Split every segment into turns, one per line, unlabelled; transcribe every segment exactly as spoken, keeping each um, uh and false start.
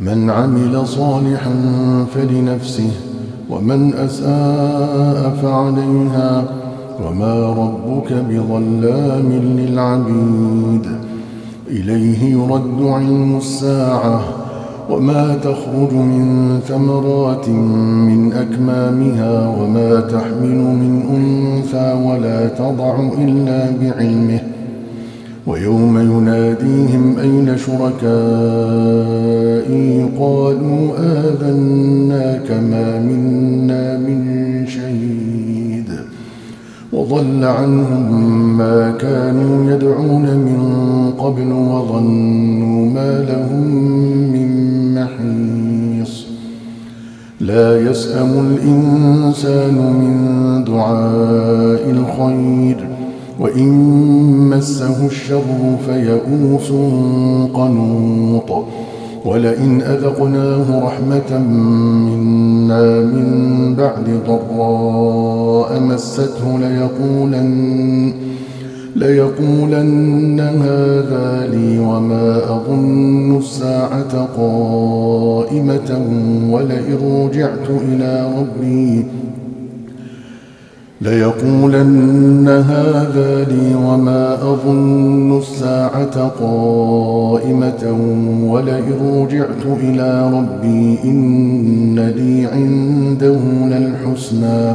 من عمل صالحا فلنفسه ومن أساء فعليها وما ربك بظلام للعبيد. إليه يرد علم الساعة وما تخرج من ثمرات من أكمامها وما تحمل من أنثى ولا تضع إلا بعلمه. ويوم يناديهم أين شركائي قالوا آذناك ما منا من شهيد وضل عنهم ما كانوا يدعون من قبل وظنوا ما لهم من محيص. لا يسأم الإنسان من دعاء الخير وإن مسه الشر فيئوس قنوط. ولئن أذقناه رحمة منا من بعد ضراء مسته ليقولن, ليقولن هذا لي وما أظن الساعة قائمة ولئن رجعت إلى ربي ليقولن هذا لي وما أظن الساعة قائمة ولئن رجعت إلى ربي إن لي عنده للحسنى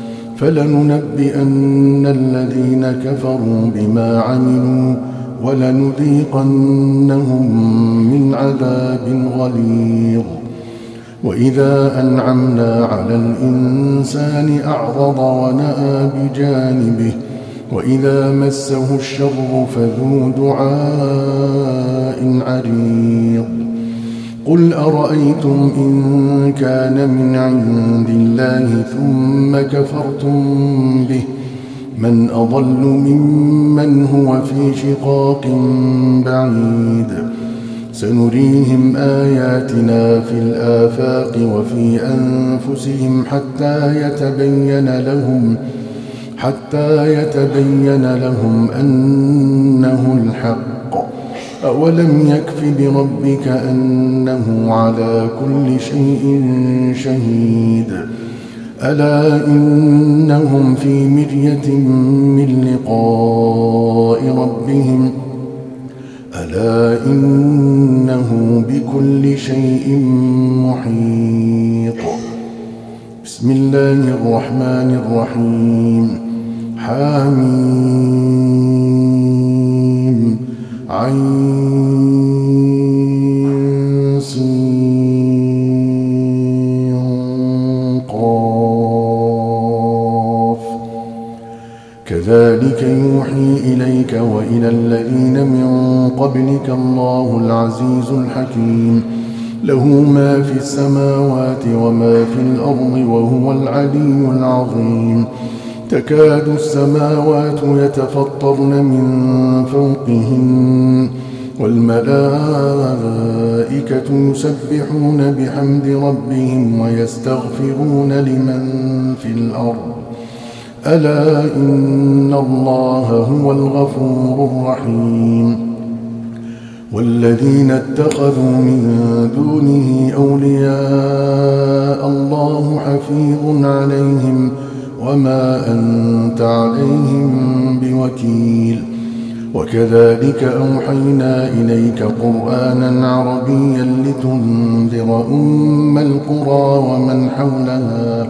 فلننبئن الذين كفروا بما عملوا ولنذيقنهم من عذاب غليظ. وإذا أنعمنا على الإنسان أعرض ونأى بجانبه وإذا مسه الشر فذو دعاء عريض. قل أرأيتم إن كان من عند الله ثم كفرتم به من أضل ممن هو في شقاق بعيد. سنريهم آياتنا في الآفاق وفي أنفسهم حتى يتبين لهم حتى يتبين لهم أنه الحق. أولم يكف بربك أنه على كل شيء شهيد. ألا إنهم في مرية من لقاء ربهم ألا إنه بكل شيء محيط. بسم الله الرحمن الرحيم. حميم عين سين قاف. كذلك يوحي إليك وإلى الذين من قبلك الله العزيز الحكيم له ما في السماوات وما في الأرض وهو العلي العظيم. تكاد السماوات يتفطرن من فوقهن والملائكة يسبحون بحمد ربهم ويستغفرون لمن في الأرض ألا إن الله هو الغفور الرحيم. والذين اتخذوا من دونه أولياء الله حفيظ عليهم وما أنت عليهم بوكيل. وكذلك أوحينا إليك قرآنا عربيا لتنذر أم القرى ومن حولها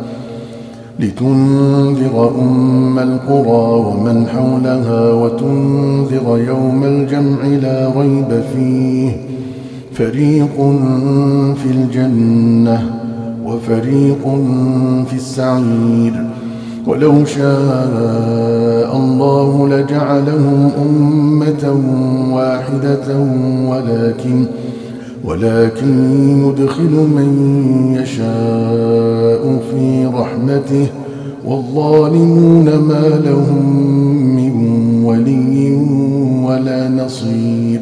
لتنذر أم القرى ومن حولها وتنذر يوم الجمع لا ريب فيه فريق في الجنة وفريق في السعير. ولو شاء الله لجعلهم أمة واحدة ولكن ولكن يدخل من يشاء في رحمته والظالمون ما لهم من ولي ولا نصير.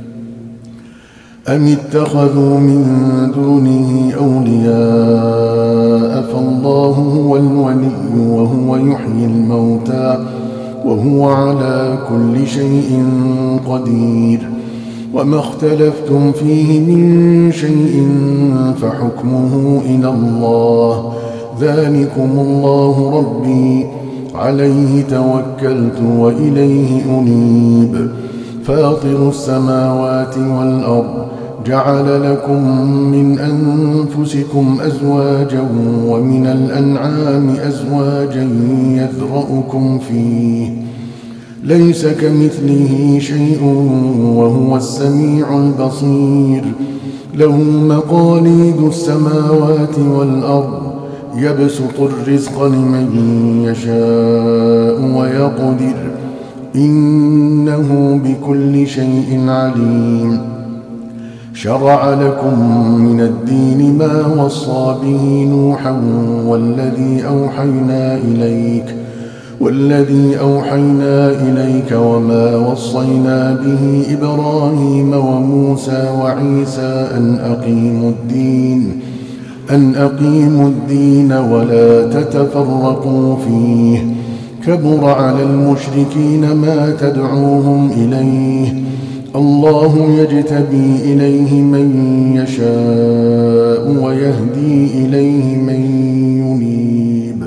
أم اتخذوا من دونه أولياء فالله هو الولي وهو يحيي الموتى وهو على كل شيء قدير. وما اختلفتم فيه من شيء فحكمه إلى الله ذلكم الله ربي عليه توكلت وإليه أنيب فاطر السماوات والأرض جعل لكم من أنفسكم أزواجا ومن الأنعام أزواجا يذرأكم فيه ليس كمثله شيء وهو السميع البصير له مقاليد السماوات والأرض يبسط الرزق لمن يشاء ويقدر إنه بكل شيء عليم شرع لكم من الدين ما وصى به نوحا والذي أوحينا إليك والذي أوحينا إليك وما وصينا به إبراهيم وموسى وعيسى أن أقيموا الدين أن أقيموا الدين ولا تتفرقوا فيه كبر على المشركين ما تدعوهم إليه الله يجتبي إليه من يشاء ويهدي إليه من ينيب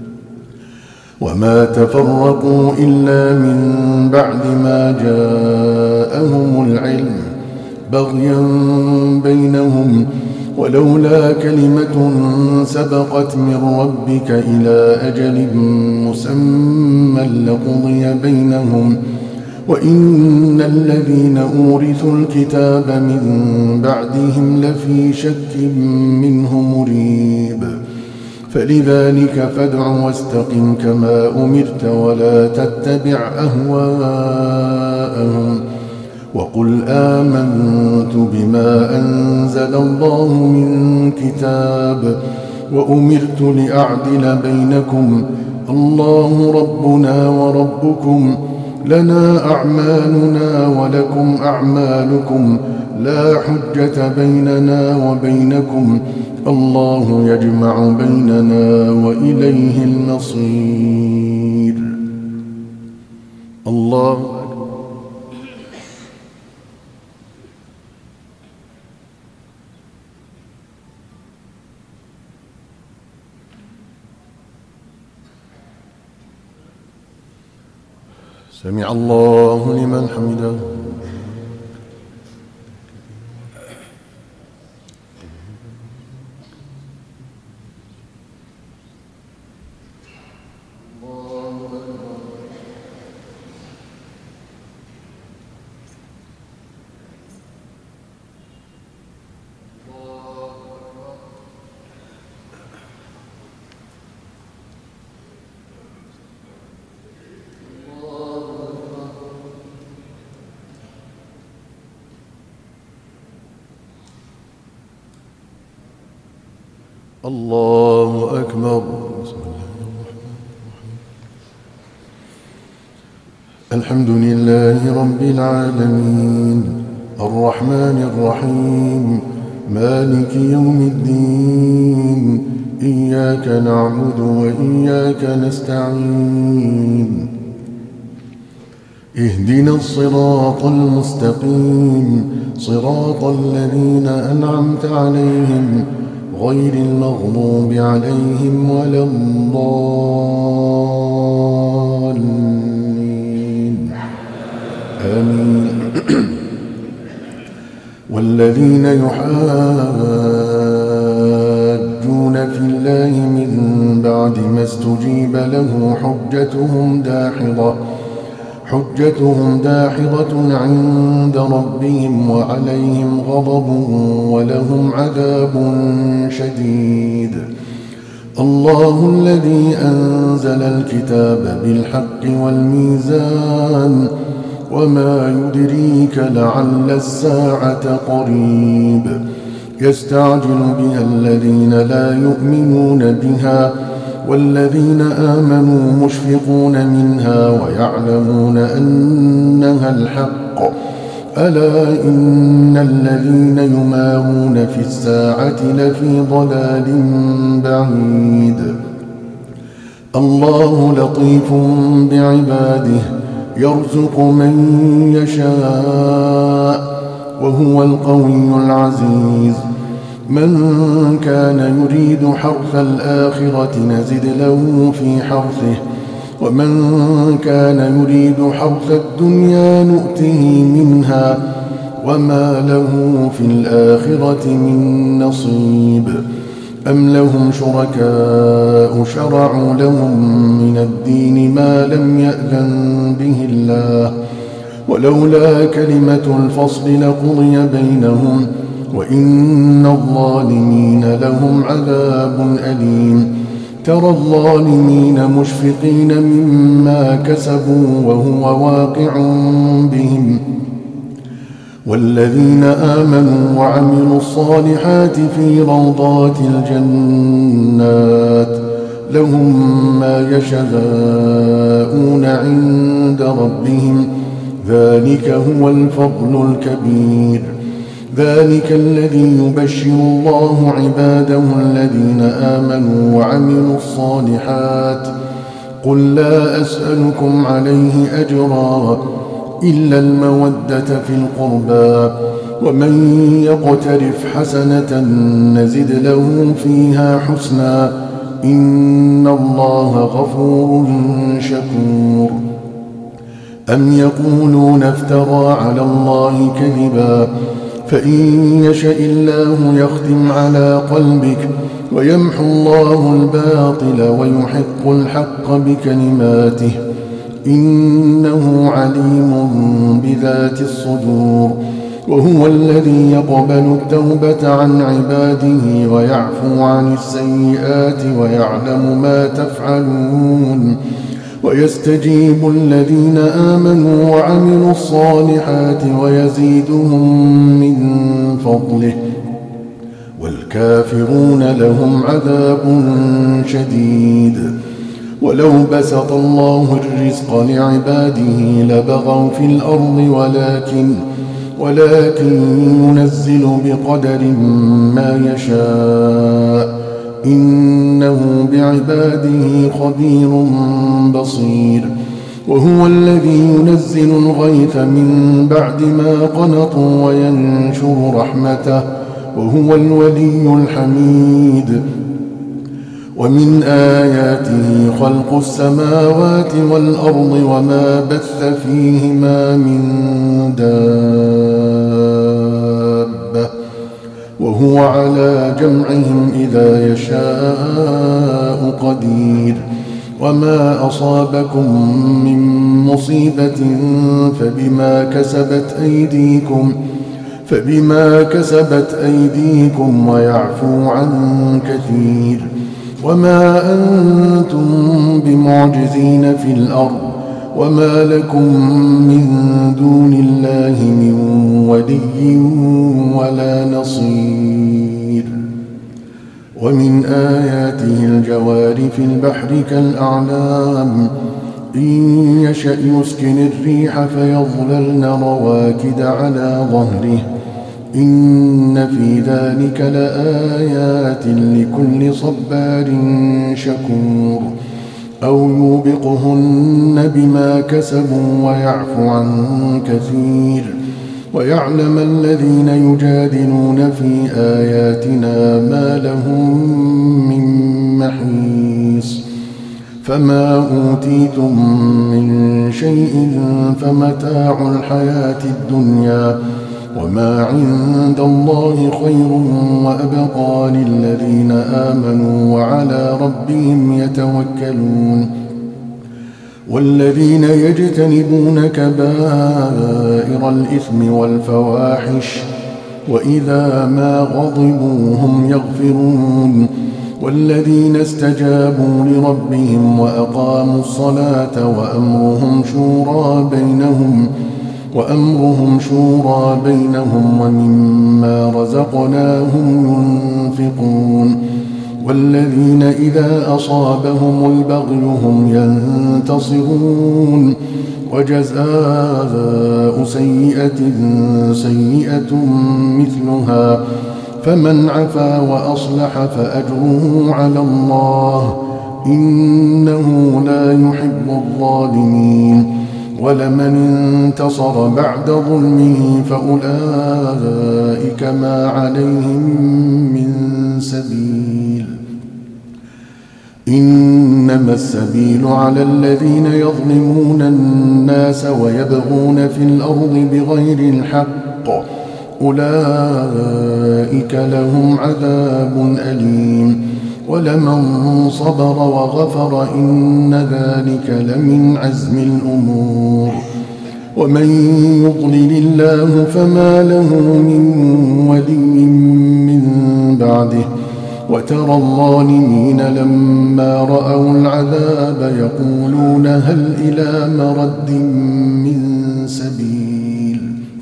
وما تفرقوا إلا من بعد ما جاءهم العلم بغيا بينهم ولولا كلمة سبقت من ربك إلى أجل مسمى لقضي بينهم وإن الذين أورثوا الكتاب من بعدهم لفي شك منه مريب فلذلك فادع واستقم كما أمرت ولا تتبع أهواءهم وقل آمنت بما أنزل الله من كتاب وأمرت لأعدل بينكم الله ربنا وربكم لنا أعمالنا ولكم أعمالكم لا حجة بيننا وبينكم الله يجمع بيننا وإليه المصير الله سمع الله لمن حمده الله أكبر. الحمد لله رب العالمين الرحمن الرحيم مالك يوم الدين إياك نعبد وإياك نستعين اهدنا الصراط المستقيم صراط الذين أنعمت عليهم غير المغضوب عليهم ولا الضالين آمين. والذين يحاجون في الله من بعد ما استجيب له حجتهم داحضة حجتهم داحضة عند ربهم وعليهم غضب ولهم عذاب شديد. الله الذي أنزل الكتاب بالحق والميزان وما يدريك لعل الساعة قريب يستعجل بها الذين لا يؤمنون بها والذين آمنوا مشفقون منها ويعلمون أنها الحق ألا إن الذين يمارون في الساعة لفي ضلال بعيد. الله لطيف بعباده يرزق من يشاء وهو القوي العزيز. من كان يريد حرث الآخرة نزد له في حرثه ومن كان يريد حرث الدنيا نؤته منها وما له في الآخرة من نصيب. أم لهم شركاء شرعوا لهم من الدين ما لم يأذن به الله ولولا كلمة الفصل لقضي بينهم وإن الظالمين لهم عذاب أليم. ترى الظالمين مشفقين مما كسبوا وهو واقع بهم والذين آمنوا وعملوا الصالحات في روضات الجنات لهم ما يشاءون عند ربهم ذلك هو الفضل الكبير. ذلك الذي يبشر الله عباده الذين آمنوا وعملوا الصالحات قل لا أسألكم عليه أجرا إلا المودة في القربى ومن يقترف حسنة نزد له فيها حسنا إن الله غفور شكور. أم يقولون افترى على الله كذبا فإن يشأ الله يختم على قلبك ويمحو الله الباطل ويحق الحق بكلماته إنه عليم بذات الصدور. وهو الذي يقبل التوبة عن عباده ويعفو عن السيئات ويعلم ما تفعلون ويستجيب الذين آمنوا وعملوا الصالحات ويزيدهم من فضله والكافرون لهم عذاب شديد. ولو بسط الله الرزق لعباده لبغوا في الأرض ولكن ولكن ينزل بقدر ما يشاء إنه بعباده خبير بصير. وهو الذي ينزل الغيث من بعد ما قنطوا وينشر رحمته وهو الولي الحميد. ومن آياته خلق السماوات والأرض وما بث فيهما من دابة وهو على جمعهم إذا يشاء قدير. وما أصابكم من مصيبة فبما كسبت أيديكم فبما كسبت أيديكم ويعفو عن كثير. وما أنتم بمعجزين في الأرض وما لكم من دون الله من ولي ولا نصير. ومن آياته الجوار في البحر كالأعلام إن يشأ يسكن الريح فيظللن رواكد على ظهره إن في ذلك لآيات لكل صبار شكور. أو يوبقهن بما كسبوا ويعفو عن كثير ويعلم الذين يجادلون في آياتنا ما لهم من محيص. فما أوتيتم من شيء فمتاع الحياة الدنيا وما عند الله خير وأبقى للذين آمنوا وعلى ربهم يتوكلون. والذين يجتنبون كبائر الإثم والفواحش وإذا ما غضبوا هم يغفرون. والذين استجابوا لربهم وأقاموا الصلاة وأمرهم شورى بينهم وأمرهم شورى بينهم ومما رزقناهم ينفقون. والذين إذا أصابهم البغي هم ينتصرون. وجزاء سيئة سيئة مثلها فمن عفا وأصلح فأجره على الله إنه لا يحب الظالمين. ولمن انتصر بعد ظلمه فأولئك ما عليهم من سبيل. إنما السبيل على الذين يظلمون الناس ويبغون في الأرض بغير الحق، أولئك لهم عذاب أليم. ولمن صبر وغفر إن ذلك لمن عزم الأمور. ومن يضلل الله فما له من ولي من بعده. وترى الظالمين لما رأوا العذاب يقولون هل إلى مرد من سبيل.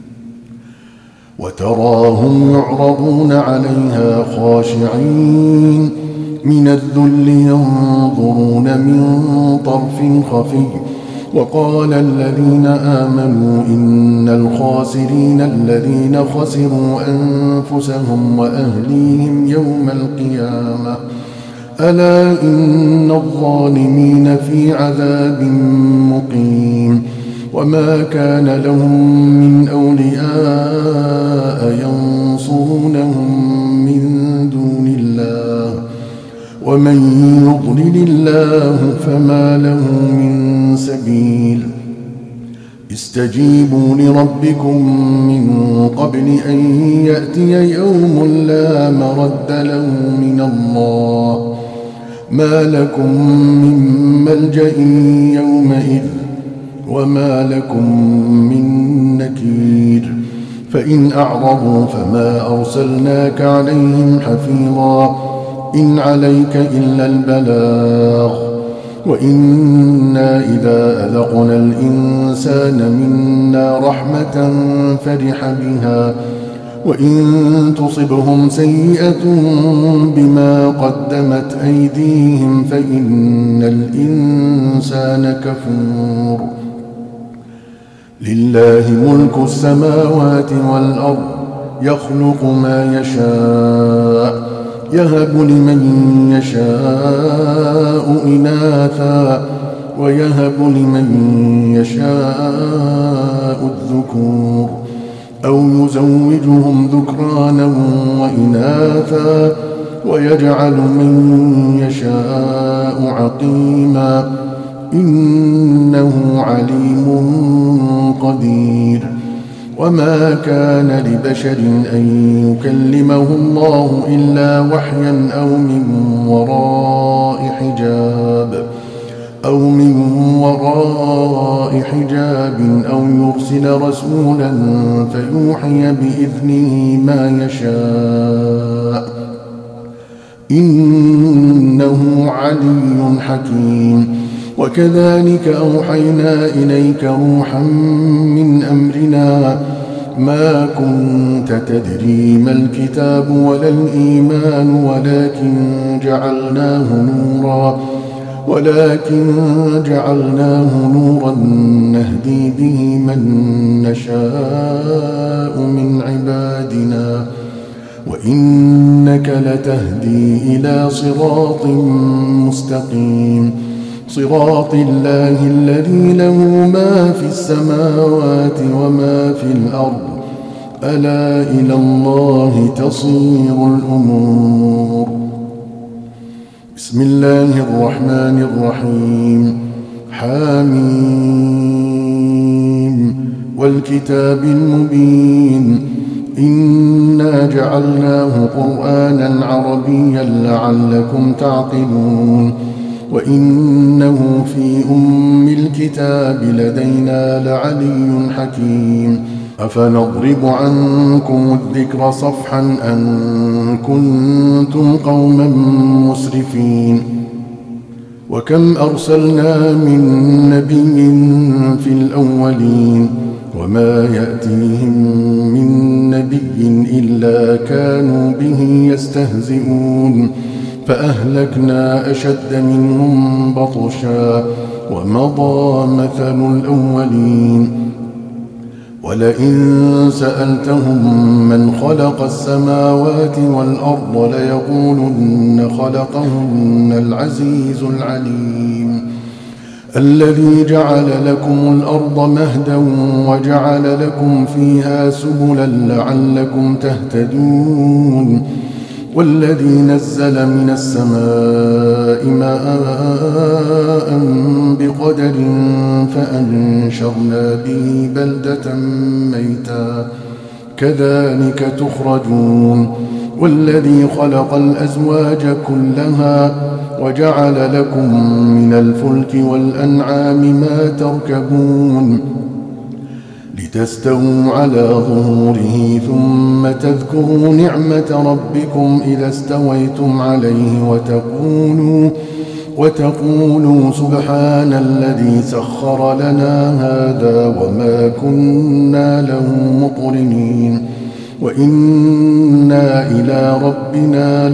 وتراهم يعرضون عليها خاشعين من الذل ينظرون من طرف خفي. وقال الذين آمنوا إن الخاسرين الذين خسروا أنفسهم وأهليهم يوم القيامة ألا إن الظالمين في عذاب مقيم. وما كان لهم من أولياء ينصرونهم من دون الله. ومن يضلل الله فما له من سبيل. استجيبوا لربكم من قبل أن يأتي يوم لا مرد له من الله. ما لكم من ملجأ يومئذ وما لكم من نكير. فإن أعرضوا فما أرسلناك عليهم حفيظا إن عليك إلا البلاغ. وإنا إذا أذقنا الإنسان منا رحمة فرح بها وإن تصبهم سيئة بما قدمت أيديهم فإن الإنسان كفور. لله ملك السماوات والأرض يخلق ما يشاء يهب لمن يشاء إناثا ويهب لمن يشاء الذكور أو يزوجهم ذكرانا وإناثا ويجعل من يشاء عقيما إنه عليم قدير. وما كان لبشر أن يكلمه الله إلا وحيا أو من وراء حجاب أو من وراء حجاب أو يرسل رسولا فيوحي بإذنه ما يشاء إنه علي حكيم. وكذلك أوحينا إليك روحا من أمرنا ما كنت تدري ما الكتاب ولا الإيمان ولكن جعلناه نورا ولكن جعلناه نورا نهدي به من نشاء من عبادنا وإنك لتهدي إلى صراط مستقيم صراط الله الذي له ما في السماوات وما في الأرض ألا إلى الله تصير الأمور. بسم الله الرحمن الرحيم. حاميم والكتاب المبين إنا جعلناه قرآنا عربيا لعلكم تعقلون وإنه في أم الكتاب لدينا لعلي حكيم. أفنضرب عنكم الذكر صفحا أن كنتم قوما مسرفين. وكم أرسلنا من نبي في الأولين وما يأتيهم من نبي إلا كانوا به يستهزئون فأهلكنا أشد منهم بطشا ومضى مثل الأولين. ولئن سألتهم من خلق السماوات والأرض ليقولن خلقهن العزيز العليم الذي جعل لكم الأرض مهدا وجعل لكم فيها سبلا لعلكم تهتدون والذي نزل من السماء ماء بقدر فأنشرنا به بلدة ميتا كذلك تخرجون والذي خلق الأزواج كلها وجعل لكم من الفلك والأنعام ما تركبون لتستووا على ظهوره ثم تذكروا نعمة ربكم إذا استويتم عليه وتقولوا, وتقولوا سبحان الذي سخر لنا هذا وما كنا له مقرنين وإنا إلى ربنا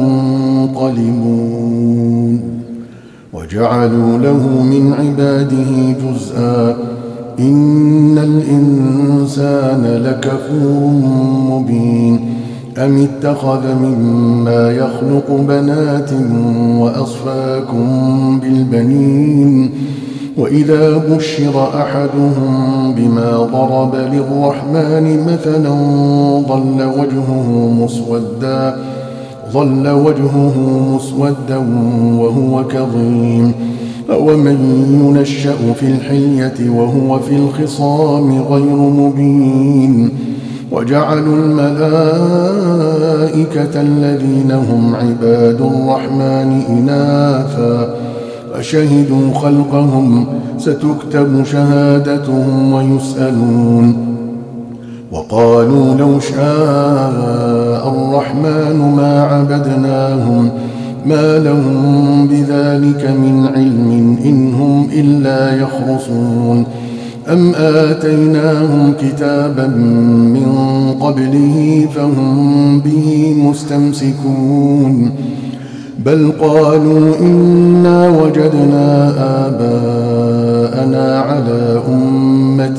لمنقلبون وجعلوا له من عباده جزءا إن الإنسان لكفور مبين أم اتخذ مما يخلق بنات وأصفاكم بالبنين وإذا بشر أحدهم بما ضرب للرحمن مثلا ظل وجهه مسودا ظل وجهه مسودا وهو كظيم أومن ينشأ في الحلية وهو في الخصام غير مبين وجعلوا الملائكة الذين هم عباد الرحمن إناثا أشهدوا خلقهم ستكتب شهادتهم ويسألون وقالوا لو شاء الرحمن ما عبدناهم ما لهم بذلك من علم إن هم إلا يخرصون أم آتيناهم كتابا من قبله فهم به مستمسكون بل قالوا إنا وجدنا آباءنا على أمة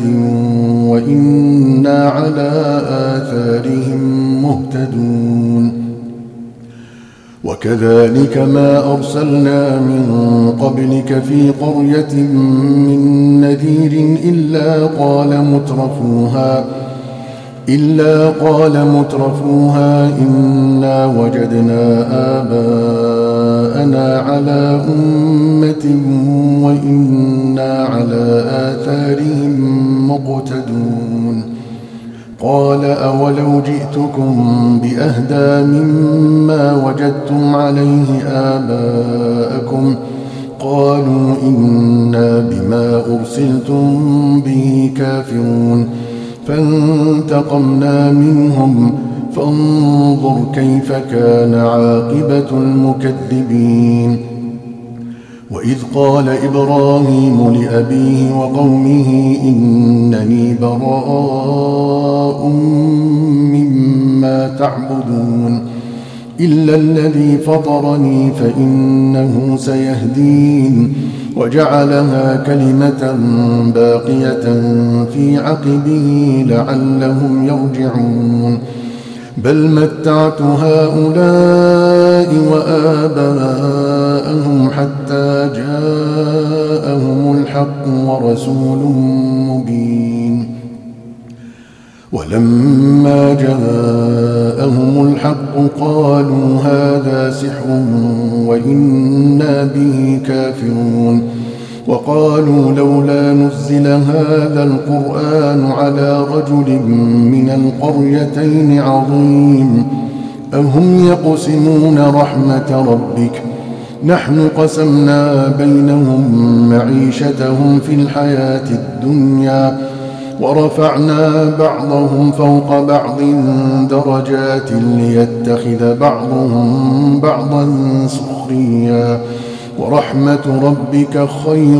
وإنا على آثارهم مهتدون وكذلك ما أرسلنا من قبلك في قرية من نذير إلا قال مترفوها إلا قال مترفوها إنا وجدنا آباءنا على أمة وإنا على آثارهم مقتدون قال أولو جئتكم بأهدى مما وجدتم عليه آباءكم قالوا إنا بما أرسلتم به كافرون فانتقمنا منهم فانظر كيف كان عاقبة المكذبين وإذ قال إبراهيم لأبيه وقومه إنني براء مما تعبدون إلا الذي فطرني فإنه سيهدين وجعلها كلمة باقية في عقبه لعلهم يرجعون بل متعت هؤلاء وآباءهم حتى جاءهم الحق ورسول مبين ولما جاءهم الحق قالوا هذا سحر وإنا به كافرون وقالوا لولا نزل هذا القرآن على رجل من القريتين عظيم أهم يقسمون رحمة ربك نحن قسمنا بينهم معيشتهم في الحياة الدنيا ورفعنا بعضهم فوق بعض درجات ليتخذ بعضهم بعضا سخريا ورحمة ربك خير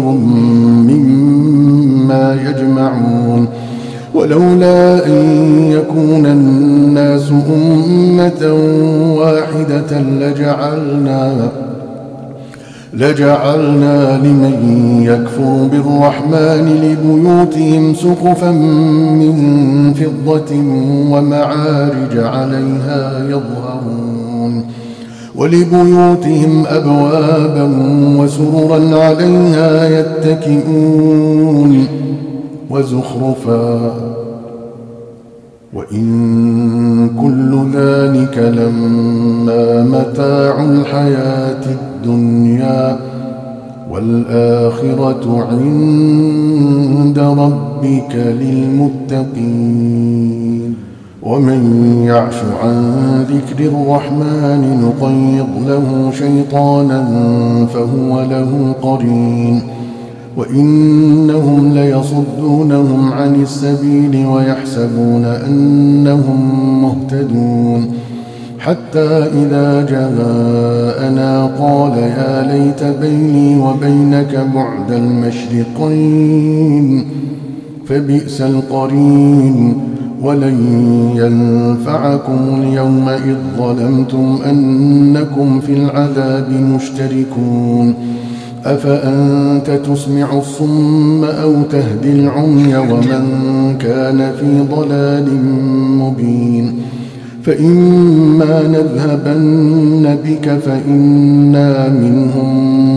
مما يجمعون ولولا أن يكون الناس أمة واحدة لجعلنا لجعلنا لمن يكفر بالرحمن لبيوتهم سقفا من فضة ومعارج عليها يظهرون ولبيوتهم أبوابا وسررا عليها يتكئون وزخرفا وإن كل ذلك لما متاع الحياة الدنيا والآخرة عند ربك للمتقين. ومن يعش عن ذكر الرحمن نقيض له شيطانا فهو له قرين وإنهم ليصدونهم عن السبيل ويحسبون أنهم مهتدون حتى إذا جاءنا قال يا ليت بيني وبينك بعد المشرقين فبئس القرين ولن ينفعكم اليوم إذ ظلمتم أنكم في العذاب مشتركون أفأنت تسمع الصم أو تهدي العمي ومن كان في ضلال مبين فإما نذهبن بك فإنا منهم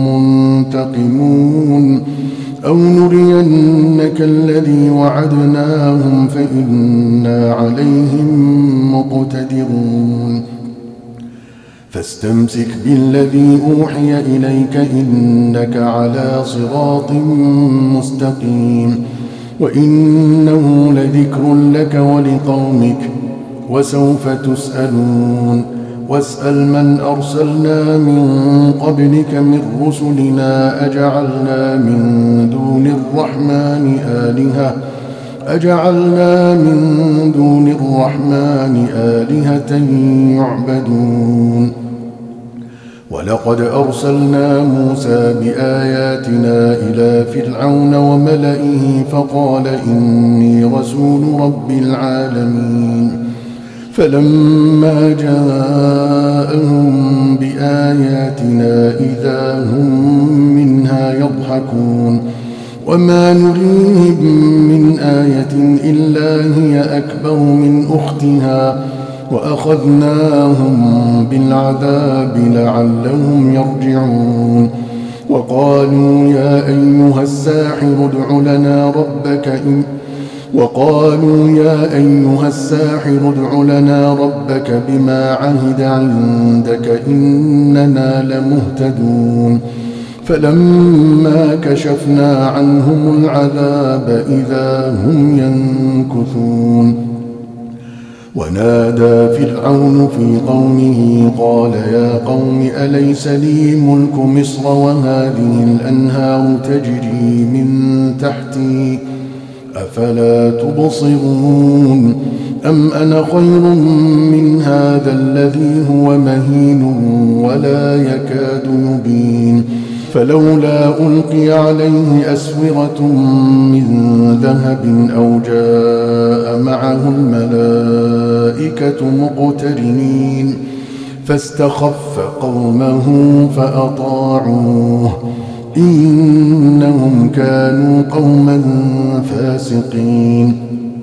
منتقمون أو نرينك الذي وعدناهم فإنا عليهم مقتدرون فاستمسك بالذي أوحي إليك إنك على صراط مستقيم وإنه لذكر لك ولقومك وسوف تسألون واسأل من أرسلنا من قبلك من رسلنا أجعلنا من دون الرحمن آلهة أجعلنا من دون الرحمن آلهة يعبدون ولقد أرسلنا موسى بآياتنا إلى فرعون وملئه فقال إني رسول رب العالمين فلما جاءهم بآياتنا إذا هم منها يضحكون وما نريهم من آية إلا هي أكبر من أختها وأخذناهم بالعذاب لعلهم يرجعون وقالوا يا أيها الساحر ادع لنا ربك إن وقالوا يا أيها الساحر ادع لنا ربك بما عهد عندك إننا لمهتدون فلما كشفنا عنهم العذاب إذا هم ينكثون ونادى فرعون في قومه قال يا قوم أليس لي ملك مصر وهذه الأنهار تجري من تحتي أفلا تبصرون أم أنا خير من هذا الذي هو مهين ولا يكاد يبين فلولا ألقي عليه أسورة من ذهب أو جاء معه الملائكة مقترنين فاستخف قومه فأطاعوه إنهم كانوا قوما فاسقين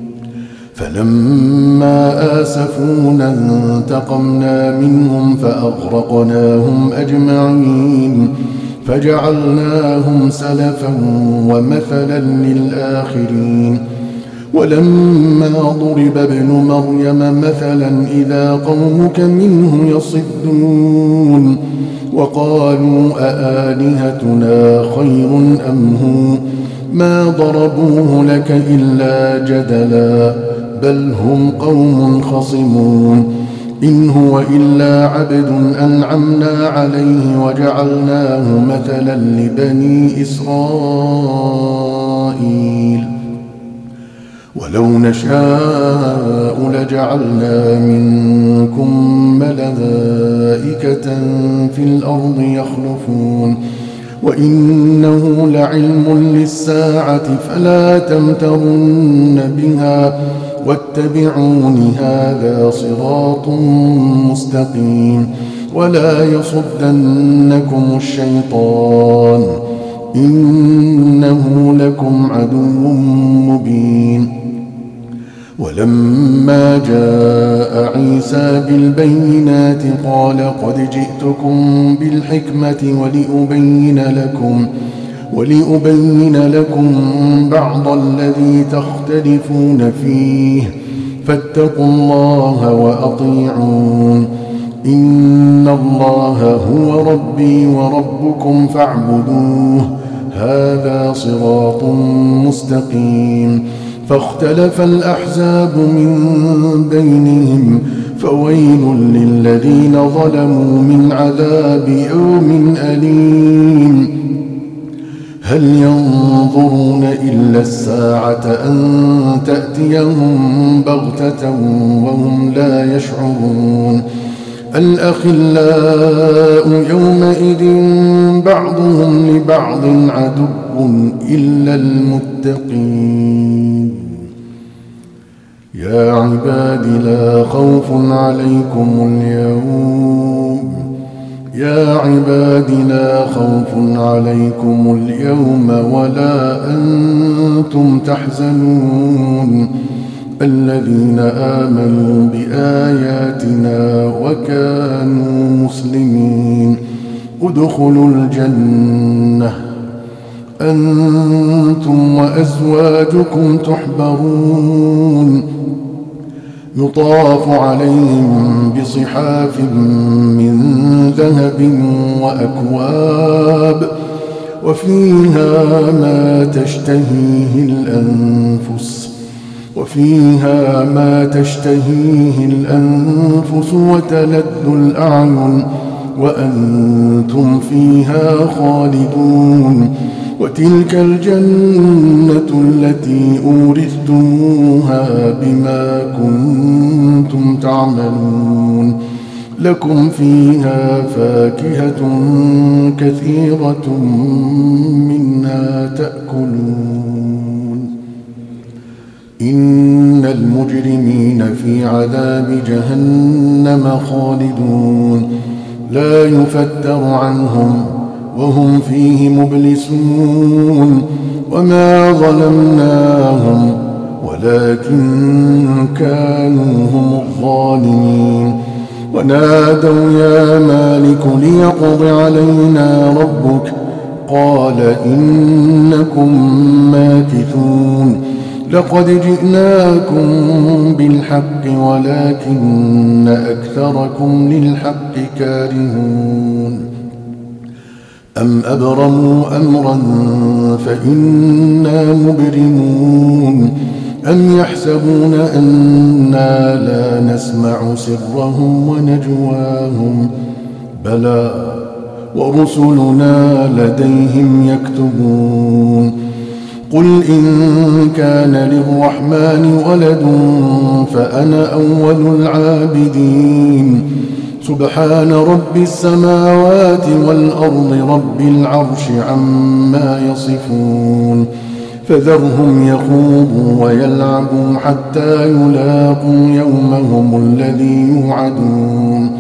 فلما آسفونا انتقمنا منهم فأغرقناهم أجمعين فجعلناهم سلفا ومثلا للآخرين ولما ضرب ابن مريم مثلا إذا قومك منه يصدون وقالوا أآلهتنا خير أم هو ما ضربوه لك إلا جدلا بل هم قوم خصمون إن هو إلا عبد أنعمنا عليه وجعلناه مثلا لبني إسرائيل ولو نشاء لجعلنا منكم ملائكة في الأرض يخلفون وإنه لعلم للساعة فلا تمترن بها واتبعون هذا صراط مستقيم ولا يصدنكم الشيطان إنه لكم عدو مبين ولما جاء عيسى بالبينات قال قد جئتكم بالحكمة ولأبين لكم ولأبين لكم بعض الذي تختلفون فيه فاتقوا الله وأطيعون إن الله هو ربي وربكم فاعبدوه هذا صراط مستقيم. فاختلف الأحزاب من بينهم فويل للذين ظلموا من عذاب يوم أليم. هل ينظرون إلا الساعة أن تأتيهم بغتة وهم لا يشعرون. الأخلاء يومئذ بعضهم لبعض عدو إلا المتقين. يا عباد لا خوف عليكم اليوم يا عباد لا خوف عليكم اليوم ولا أنتم تحزنون الذين آمنوا بآياتنا وكانوا مسلمين ادخلوا الجنة أنتم وأزواجكم تحبرون يطاف عليهم بصحاف من ذهب وأكواب وفيها ما تشتهيه الأنفس وفيها ما تشتهيه الأنفس وتلذ الأعين وأنتم فيها خالدون وتلك الجنة التي أورثتموها بما كنتم تعملون لكم فيها فاكهة كثيرة منها تأكلون إن المجرمين في عذاب جهنم خالدون لا يفتر عنهم وهم فيه مبلسون وما ظلمناهم ولكن كانوا هم الظالمين ونادوا يا مالك ليقض علينا ربك قال إنكم ماكثون لقد جئناكم بالحق ولكن أكثركم للحق كارهون أم أبرموا أمرا فإنا مبرمون أم يحسبون أنا لا نسمع سرهم ونجواهم بلى ورسلنا لديهم يكتبون قل إن كان للرحمن ولد فأنا أول العابدين سبحان رب السماوات والأرض رب العرش عما يصفون فذرهم يخوضوا ويلعبوا حتى يلاقوا يومهم الذي يوعدون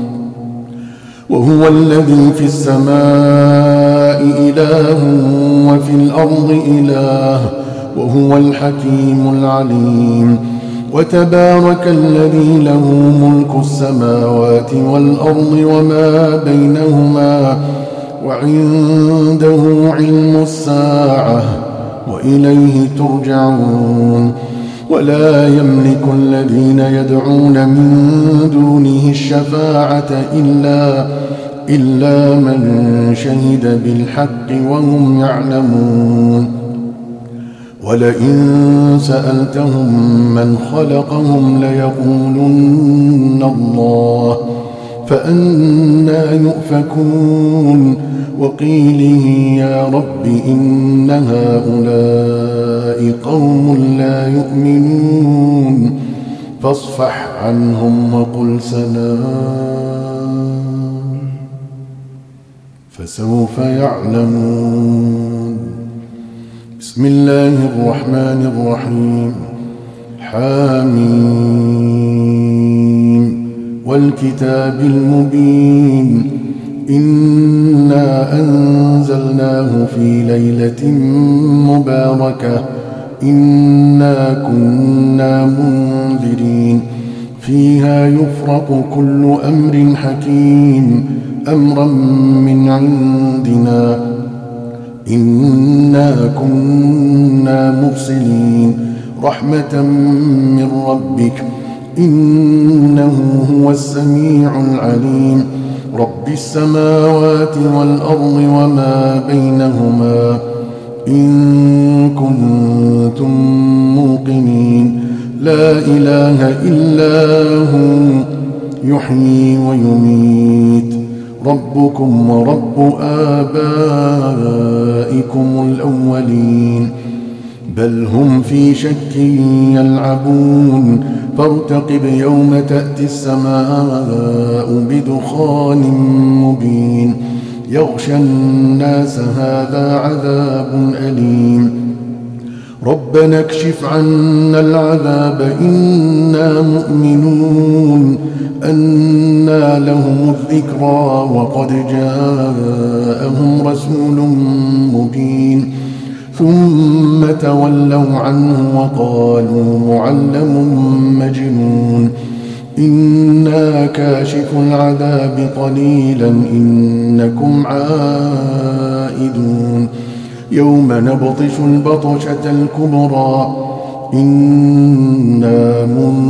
وهو الذي في السماء إله وفي الأرض إله وهو الحكيم العليم وتبارك الذي له ملك السماوات والأرض وما بينهما وعنده علم الساعة وإليه ترجعون ولا يملك الذين يدعون من دونه الشفاعة إلا, إلا من شهد بالحق وهم يعلمون ولئن سألتهم من خلقهم ليقولن الله فأنى يؤفكون وقيله يا رب إن هؤلاء قوم لا يؤمنون فاصفح عنهم وقل سلام فسوف يعلمون. بسم الله الرحمن الرحيم. حاميم والكتاب المبين إنا أنزلناه في ليلة مباركة إنا كنا منذرين فيها يفرق كل أمر حكيم أمرا من عندنا إنا كنا مرسلين رحمة من ربك إنه هو السميع العليم رب السماوات والأرض وما بينهما إن كنتم موقنين لا إله إلا هو يحيي ويميت ربكم ورب آبائكم الأولين بل هم في شك يلعبون فارتقب يوم تأتي السماء بدخان مبين يغشى الناس هذا عذاب أليم ربنا اكشف عنا العذاب إنا مؤمنون أنى لهم الذكرى وقد جاءهم رسول مبين ثم تولوا عنه وقالوا معلم مجنون إنا كاشف العذاب قليلا إنكم عائدون يوم نبطش البطشة الكبرى إنا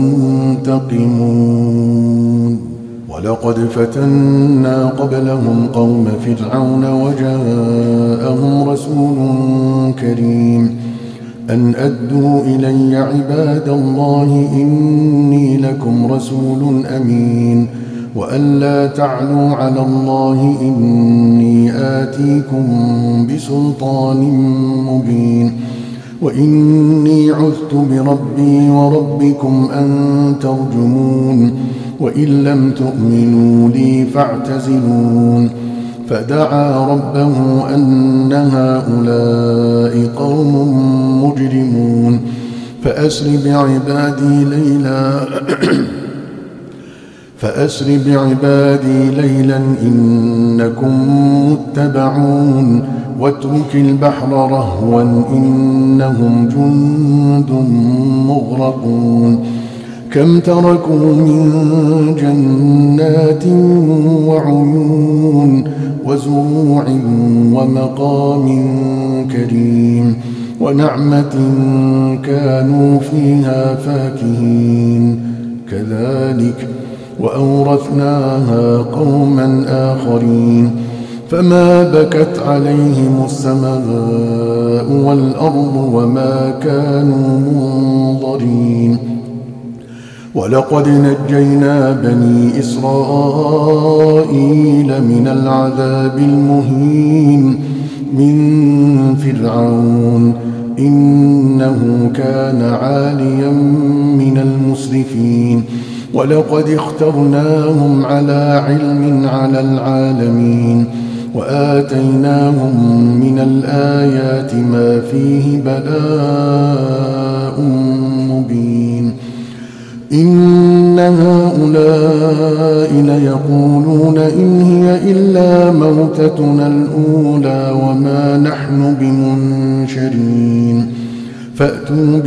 منتقمون ولقد فتنا قبلهم قوم فرعون وجاءهم رسول كريم أن أدوا إلي عباد الله إني لكم رسول أمين وأن لا تعلوا على الله إني آتيكم بسلطان مبين وإني عذت بربي وربكم أن ترجمون وإن لم تؤمنوا لي فاعتزلون فدعا ربه أن هؤلاء قوم مجرمون فأسر بعبادي ليلا فأسر بعبادي ليلا إنكم متبعون واترك البحر رهوا إنهم جند مغرقون كم تركوا من جنات وعيون وزروع ومقام كريم ونعمة كانوا فيها فاكهين كذلك وأورثناها قوما آخرين فما بكت عليهم السماء والأرض وما كانوا منظرين ولقد نجينا بني إسرائيل من العذاب المهين من فرعون إنه كان عاليا من المسرفين ولقد اخترناهم على علم على العالمين وآتيناهم من الآيات ما فيه بلاء مبين إن هؤلاء ليقولون إن هي إلا موتتنا الأولى وما نحن بمنشرين فأتوا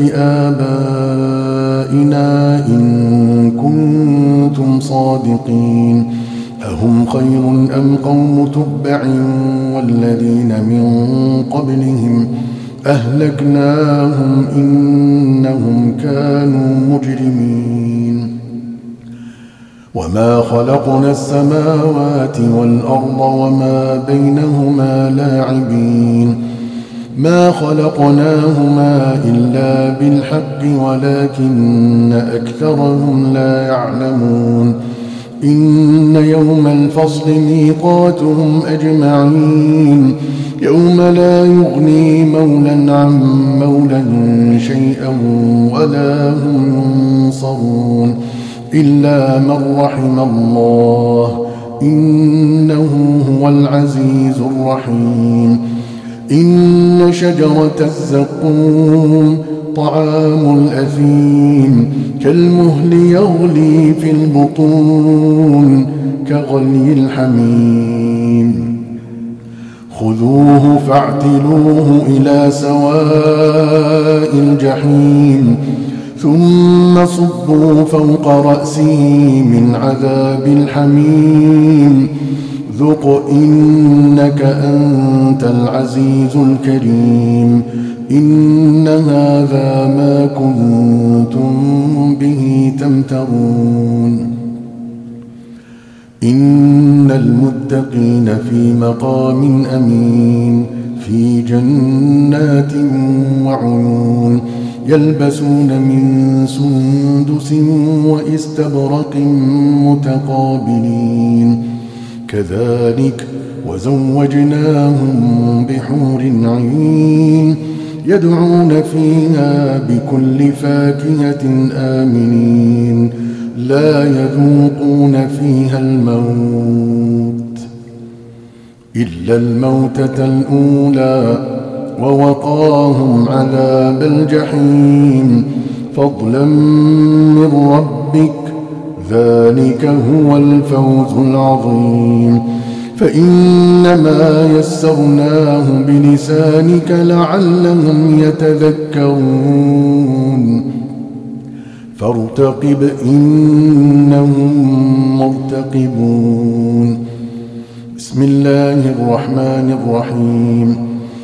بآبائنا إن كنتم صادقين أهم خير أم قوم تبع والذين من قبلهم أهلكناهم إنهم كانوا مجرمين وما خلقنا السماوات والأرض وما بينهما لاعبين ما خلقناهما إلا بالحق ولكن أكثرهم لا يعلمون إن يوم الفصل ميقاتهم أجمعين يوم لا يغني مولا عن مولا شيئا ولا هم ينصرون إلا من رحم الله إنه هو العزيز الرحيم إن شجرة الزقوم طعام الأثيم كالمهل يغلي في البطون كغلي الحميم خذوه فاعتلوه إلى سواء الجحيم ثم صبوا فوق رأسه من عذاب الحميم ذق إنك أنت العزيز الكريم إن هذا ما كنتم به تمترون إن المتقين في مقام أمين في جنات وعيون يلبسون من سندس وإستبرق متقابلين كذلك وزوجناهم بحور عين يدعون فيها بكل فاكهة آمنين لا يذوقون فيها الموت إلا الموتة الأولى ووقاهم عذاب الجحيم فضلا من ربك ذلك هو الفوز العظيم فإنما يسرناه بلسانك لعلهم يتذكرون فارتقب إنهم مرتقبون بسم الله الرحمن الرحيم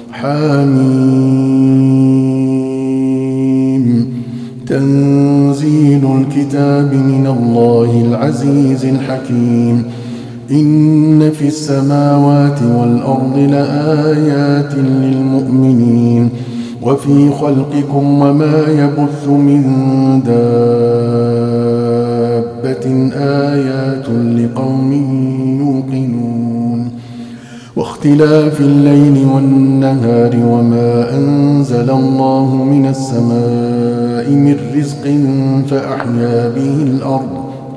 حميم تنزيل الكتاب من الله العزيز الحكيم إن في السماوات والأرض لآيات للمؤمنين وفي خلقكم وما يبث من دابة آيات لقوم يوقنون واختلاف الليل والنهار وما أنزل الله من السماء من رزق فأحيا به الأرض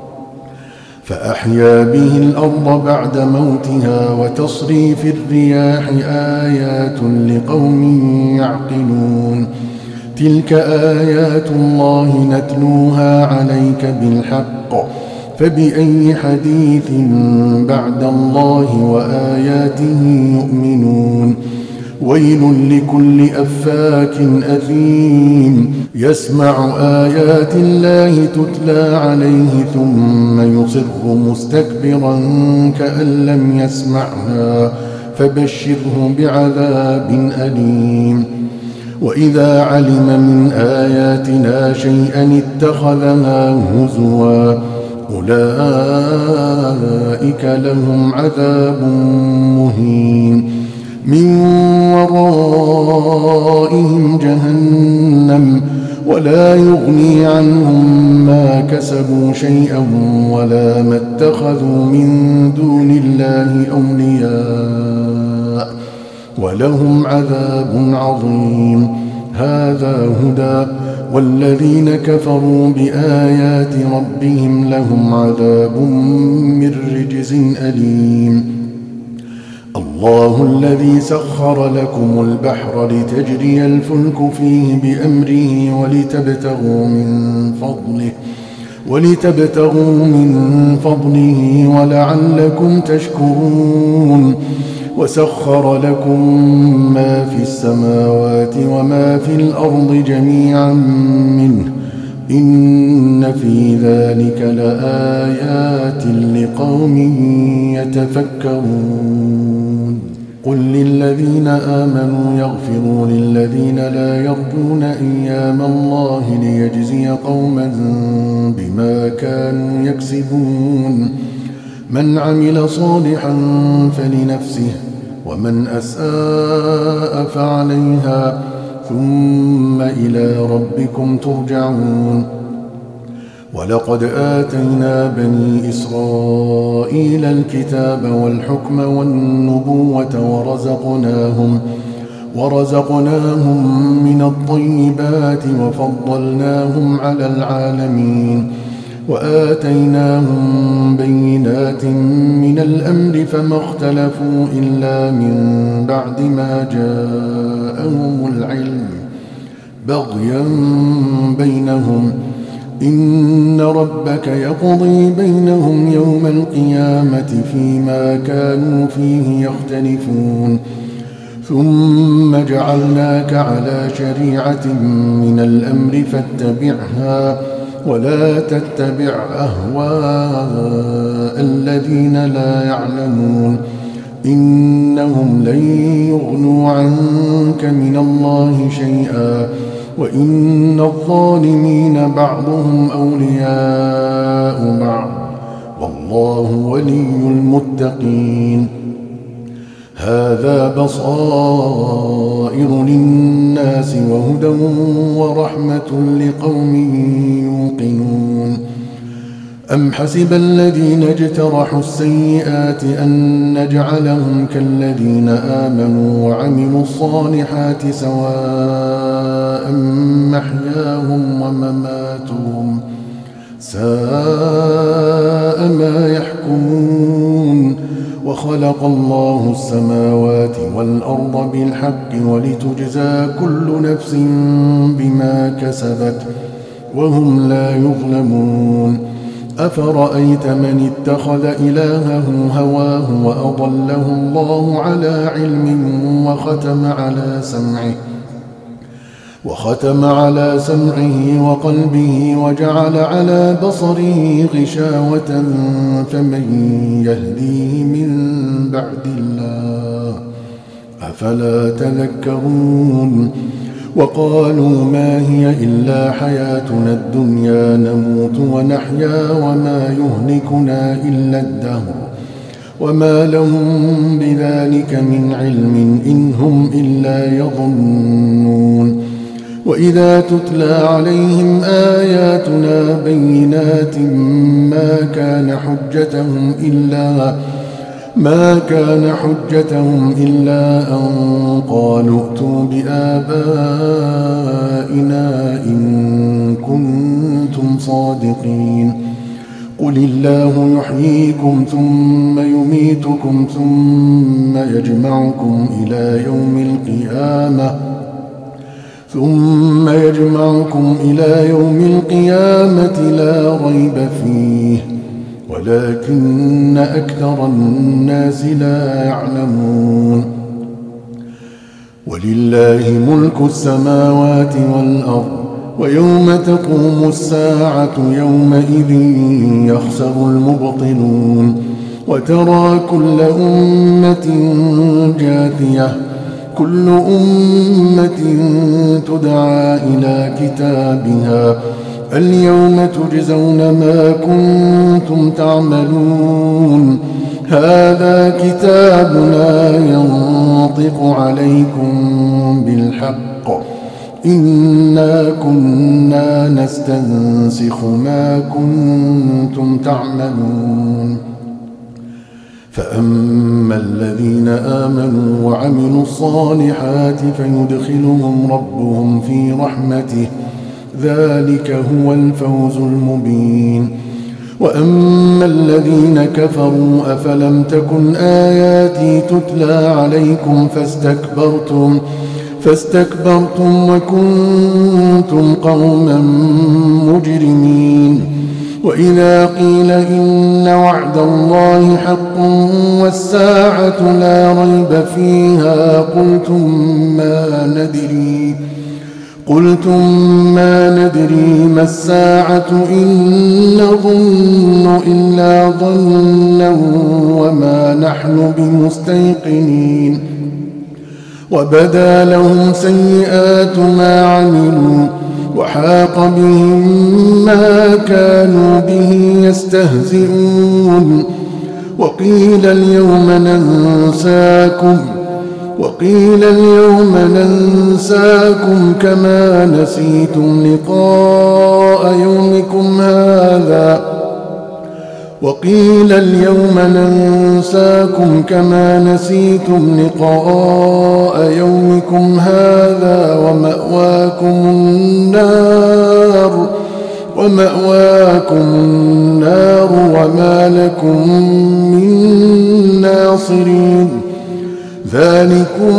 فأحيا به الأرض بعد موتها وتصريف الرياح آيات لقوم يعقلون تلك آيات الله نتلوها عليك بالحق فبأي حديث بعد الله وآياته يؤمنون ويل لكل أفاك أثيم يسمع آيات الله تتلى عليه ثم يصر مستكبرا كأن لم يسمعها فبشره بعذاب أليم وإذا علم من آياتنا شيئا اتخذها هزوا أولئك لهم عذاب مهين من ورائهم جهنم ولا يغني عنهم ما كسبوا شيئا ولا ما اتخذوا من دون الله أولياء ولهم عذاب عظيم هذا هدى والذين كفروا بآيات ربهم لهم عذاب من رجز أليم الله الذي سخر لكم البحر لتجري الفلك فيه بأمره ولتبتغوا من فضله ولتبتغوا من فضله ولعلكم تشكرون وسخر لكم ما في السماوات وما في الأرض جميعا منه إن في ذلك لآيات لقوم يتفكرون قل للذين آمنوا يغفروا للذين لا يرجون أيام الله ليجزي قوما بما كانوا يكسبون من عمل صالحا فلنفسه ومن أساء فعليها ثم إلى ربكم ترجعون ولقد آتينا بني إسرائيل الكتاب والحكم والنبوة ورزقناهم ورزقناهم من الطيبات وفضلناهم على العالمين وآتيناهم بينات من الأمر فما اختلفوا إلا من بعد ما جاءهم العلم بغيا بينهم إن ربك يقضي بينهم يوم القيامة فيما كانوا فيه يختلفون ثم جعلناك على شريعة من الأمر فاتبعها ولا تتبع أهواء الذين لا يعلمون إنهم لن يغنوا عنك من الله شيئا وإن الظالمين بعضهم أولياء بعض والله ولي المتقين. هذا بصائر للناس وهدى ورحمة لقوم يوقنون. أم حسب الذين اجترحوا السيئات أن نجعلهم كالذين آمنوا وعملوا الصالحات سواء محياهم ومماتهم ساء ما يحكمون. وخلق الله السماوات والأرض بالحق ولتجزى كل نفس بما كسبت وهم لا يظلمون. أفرأيت من اتخذ إلهه هواه وأضله الله على علم وختم على سمعه وختم على سمعه وقلبه وجعل على بصره غشاوة فمن يهديه من بعد الله أفلا تذكرون. وقالوا ما هي إلا حياتنا الدنيا نموت ونحيا وما يهلكنا إلا الدهر وما لهم بذلك من علم إن هم إلا يظنون. وإذا تتلى عليهم آياتنا بينات ما كان حجتهم إلا ما كان حجتهم إلا أن قالوا ائتوا بآبائنا إن كنتم صادقين. قل الله يحييكم ثم يميتكم ثم يجمعكم إلى يوم القيامة ثم يجمعكم إلى يوم القيامة لا ريب فيه ولكن أكثر الناس لا يعلمون. ولله ملك السماوات والأرض ويوم تقوم الساعة يومئذ يخسر المبطلون. وترى كل أمة جاثية كل أمة تدعى إلى كتابها اليوم تجزون ما كنتم تعملون. هذا كتابنا ينطق عليكم بالحق إنا كنا نستنسخ ما كنتم تعملون. فأما الذين آمنوا وعملوا الصالحات فيدخلهم ربهم في رحمته ذلك هو الفوز المبين. وأما الذين كفروا أفلم تكن آياتي تتلى عليكم فاستكبرتم فاستكبرتم وكنتم قوما مجرمين. وإذا قيل إن وعد الله حق والساعة لا ريب فيها قلتم ما ندري قلتم ما ندري ما الساعة إن نظن إلا ظنا وما نحن بمستيقنين. وبدا لهم سيئات ما عملوا وحاق بهم ما كانوا به يستهزئون. وقيل اليوم ننساكم وقيل اليوم ننساكم كما نسيتم لقاء يومكم هذا وقيل اليوم ننساكم كما نسيتم لقاء يومكم هذا ومأواكم النار ومأواكم النار وما لكم من ناصرين. ذلكم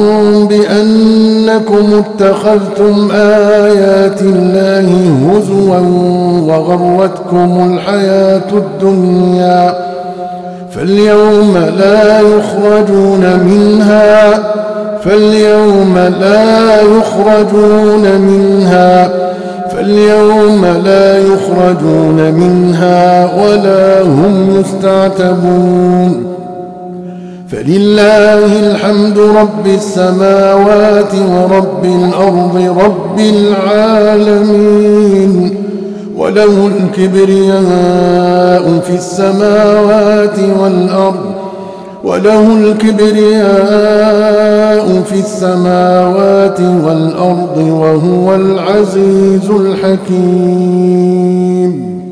بأنكم اتخذتم آيات الله هزوا وغرتكم الحياة الدنيا فاليوم لا يخرجون منها فاليوم لا يخرجون منها فاليوم لا يخرجون منها ولا هم يستعتبون فلله الحمد رب السماوات ورب الأرض رب العالمين وله الكبرياء في السماوات والأرض وله الكبرياء في السماوات والأرض وهو العزيز الحكيم.